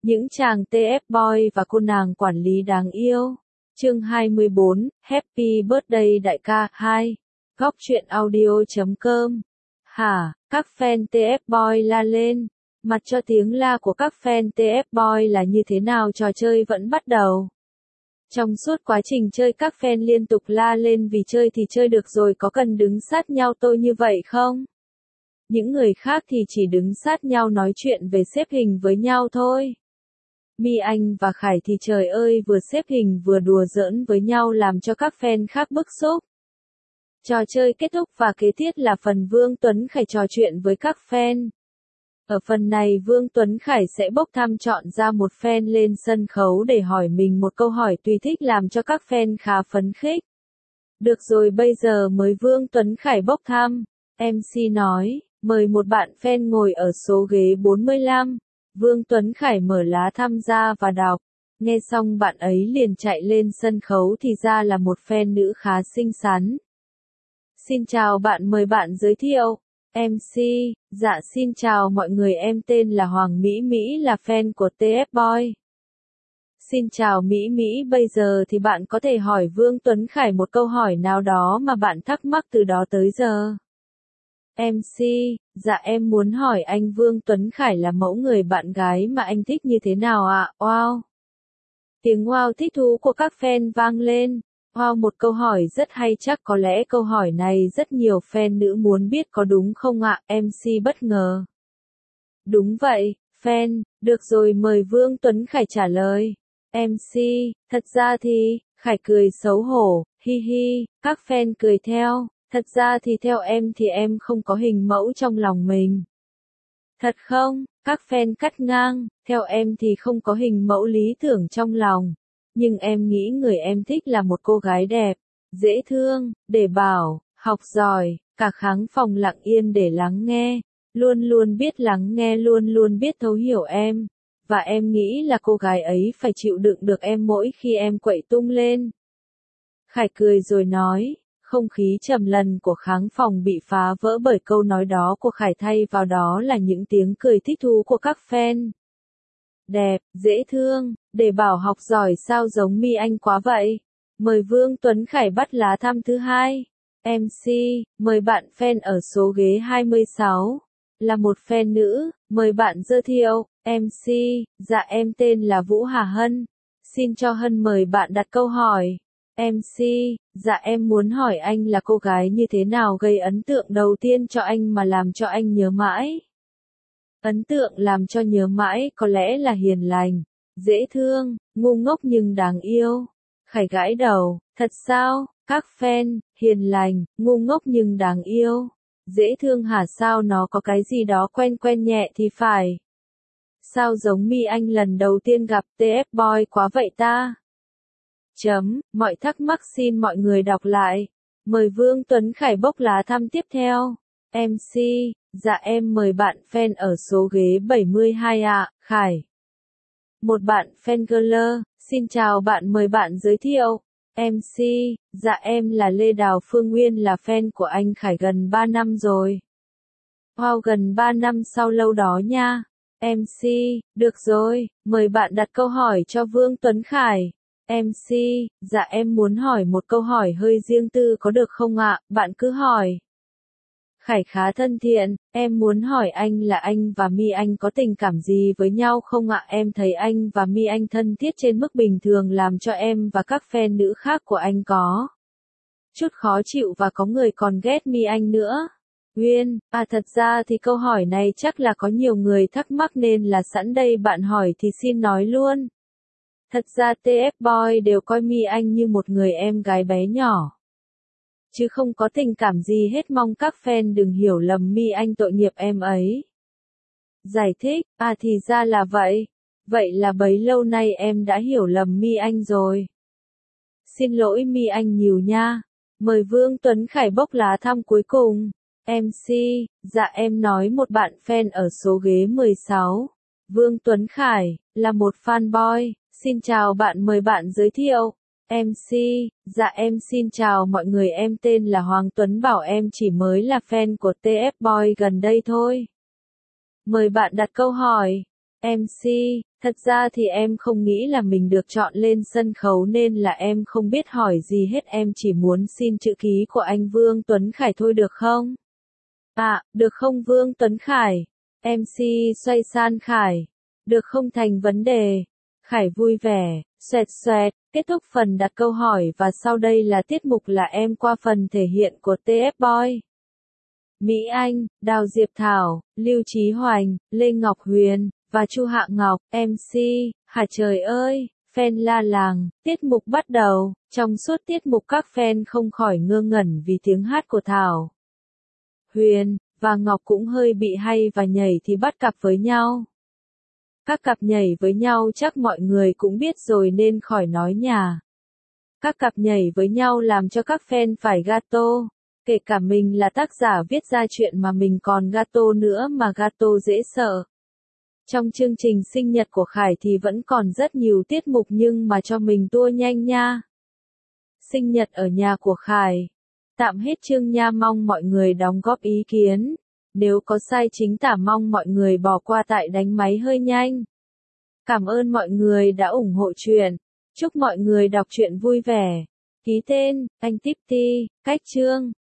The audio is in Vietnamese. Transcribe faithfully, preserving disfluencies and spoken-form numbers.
Những chàng tê ép boy và cô nàng quản lý đáng yêu. Chương hai mươi bốn, Happy Birthday đại ca, hai. Góc truyện audio chấm com. Hả, các fan tê ép boy la lên. Mặt cho tiếng la của các fan tê ép boy là như thế nào, trò chơi vẫn bắt đầu. Trong suốt quá trình chơi các fan liên tục la lên vì chơi thì chơi được rồi, có cần đứng sát nhau tôi như vậy không? Những người khác thì chỉ đứng sát nhau nói chuyện về xếp hình với nhau thôi. My Anh và Khải thì trời ơi vừa xếp hình vừa đùa giỡn với nhau làm cho các fan khác bức xúc. Trò chơi kết thúc và kế tiếp là phần Vương Tuấn Khải trò chuyện với các fan. Ở phần này Vương Tuấn Khải sẽ bốc thăm chọn ra một fan lên sân khấu để hỏi mình một câu hỏi tùy thích làm cho các fan khá phấn khích. Được rồi, bây giờ mời Vương Tuấn Khải bốc thăm. em xê nói, mời một bạn fan ngồi ở số ghế bốn mươi lăm. Vương Tuấn Khải mở lá thăm ra và đọc. Nghe xong bạn ấy liền chạy lên sân khấu thì ra là một fan nữ khá xinh xắn. Xin chào bạn, mời bạn giới thiệu. em xê, dạ xin chào mọi người, em tên là Hoàng Mỹ Mỹ, là fan của tê ép boy. Xin chào Mỹ Mỹ, bây giờ thì bạn có thể hỏi Vương Tuấn Khải một câu hỏi nào đó mà bạn thắc mắc từ đó tới giờ. em xê, dạ em muốn hỏi anh Vương Tuấn Khải là mẫu người bạn gái mà anh thích như thế nào ạ? À? Wow! Tiếng wow thích thú của các fan vang lên. Wow, một câu hỏi rất hay, chắc có lẽ câu hỏi này rất nhiều fan nữ muốn biết có đúng không ạ? À? em xê bất ngờ. Đúng vậy, fan, được rồi, mời Vương Tuấn Khải trả lời. em xê, thật ra thì, Khải cười xấu hổ, hi hi, các fan cười theo. Thật ra thì theo em thì em không có hình mẫu trong lòng mình. Thật không? Các fan cắt ngang, theo em thì không có hình mẫu lý tưởng trong lòng. Nhưng em nghĩ người em thích là một cô gái đẹp, dễ thương, để bảo, học giỏi, cả khán phòng lặng yên để lắng nghe. Luôn luôn biết lắng nghe, luôn luôn biết thấu hiểu em. Và em nghĩ là cô gái ấy phải chịu đựng được em mỗi khi em quậy tung lên. Khải cười rồi nói. Không khí trầm lặng của khán phòng bị phá vỡ bởi câu nói đó của Khải, thay vào đó là những tiếng cười thích thú của các fan. Đẹp, dễ thương, để bảo, học giỏi, sao giống My Anh quá vậy? Mời Vương Tuấn Khải bắt lá thăm thứ hai. em xê, mời bạn fan ở số ghế hai mươi sáu. Là một fan nữ, mời bạn giới thiệu. em xê, dạ em tên là Vũ Hà Hân. Xin cho Hân mời bạn đặt câu hỏi. em xê, dạ em muốn hỏi anh là cô gái như thế nào gây ấn tượng đầu tiên cho anh mà làm cho anh nhớ mãi? Ấn tượng làm cho nhớ mãi có lẽ là hiền lành, dễ thương, ngu ngốc nhưng đáng yêu. Khải gãi đầu, thật sao? Các fan, hiền lành, ngu ngốc nhưng đáng yêu. Dễ thương hả, sao nó có cái gì đó quen quen nhẹ thì phải. Sao giống My Anh lần đầu tiên gặp tê ép boy quá vậy ta? Chấm, mọi thắc mắc xin mọi người đọc lại. Mời Vương Tuấn Khải bốc lá thăm tiếp theo. em xê, dạ em mời bạn fan ở số ghế bảy mươi hai ạ, à, Khải. Một bạn fan girl, xin chào bạn, mời bạn giới thiệu. em xê, dạ em là Lê Đào Phương Nguyên, là fan của anh Khải gần ba năm rồi. Wow, gần ba năm sau lâu đó nha. em xê, được rồi, mời bạn đặt câu hỏi cho Vương Tuấn Khải. em xê, dạ em muốn hỏi một câu hỏi hơi riêng tư có được không ạ? Bạn cứ hỏi. Khải khá thân thiện, em muốn hỏi anh là anh và My Anh có tình cảm gì với nhau không ạ? Em thấy anh và My Anh thân thiết trên mức bình thường, làm cho em và các fan nữ khác của anh có chút khó chịu và có người còn ghét My Anh nữa. Nguyên, à thật ra thì câu hỏi này chắc là có nhiều người thắc mắc nên là sẵn đây bạn hỏi thì xin nói luôn. Thật ra tê ép boy đều coi My Anh như một người em gái bé nhỏ. Chứ không có tình cảm gì hết, mong các fan đừng hiểu lầm My Anh tội nghiệp em ấy. Giải thích, à thì ra là vậy. Vậy là bấy lâu nay em đã hiểu lầm My Anh rồi. Xin lỗi My Anh nhiều nha. Mời Vương Tuấn Khải bốc lá thăm cuối cùng. em xê, dạ em nói một bạn fan ở số ghế mười sáu. Vương Tuấn Khải, là một fanboy. Xin chào bạn, mời bạn giới thiệu. em xê, dạ em xin chào mọi người, em tên là Hoàng Tuấn Bảo, em chỉ mới là fan của tê ép boy gần đây thôi. Mời bạn đặt câu hỏi. em xê, thật ra thì em không nghĩ là mình được chọn lên sân khấu nên là em không biết hỏi gì hết, em chỉ muốn xin chữ ký của anh Vương Tuấn Khải thôi được không? À, được không Vương Tuấn Khải? em xê xoay san Khải. Được không thành vấn đề. Khải vui vẻ, xoẹt xoẹt, kết thúc phần đặt câu hỏi và sau đây là tiết mục là em qua phần thể hiện của tê ép Boy. Mỹ Anh, Đào Diệp Thảo, Lưu Chí Hoành, Lê Ngọc Huyền, và Chu Hạ Ngọc, em xê, hả trời ơi, fan la làng, tiết mục bắt đầu, trong suốt tiết mục các fan không khỏi ngơ ngẩn vì tiếng hát của Thảo. Huyền, và Ngọc cũng hơi bị hay và nhảy thì bắt cặp với nhau. Các cặp nhảy với nhau chắc mọi người cũng biết rồi nên khỏi nói nhà. Các cặp nhảy với nhau làm cho các fan phải gato. Kể cả mình là tác giả viết ra chuyện mà mình còn gato nữa mà gato dễ sợ. Trong chương trình sinh nhật của Khải thì vẫn còn rất nhiều tiết mục nhưng mà cho mình tua nhanh nha. Sinh nhật ở nhà của Khải. Tạm hết chương nha, mong mọi người đóng góp ý kiến. Nếu có sai chính tả mong mọi người bỏ qua tại đánh máy hơi nhanh. Cảm ơn mọi người đã ủng hộ chuyện. Chúc mọi người đọc truyện vui vẻ. Ký tên, anh Tipty, cách chương.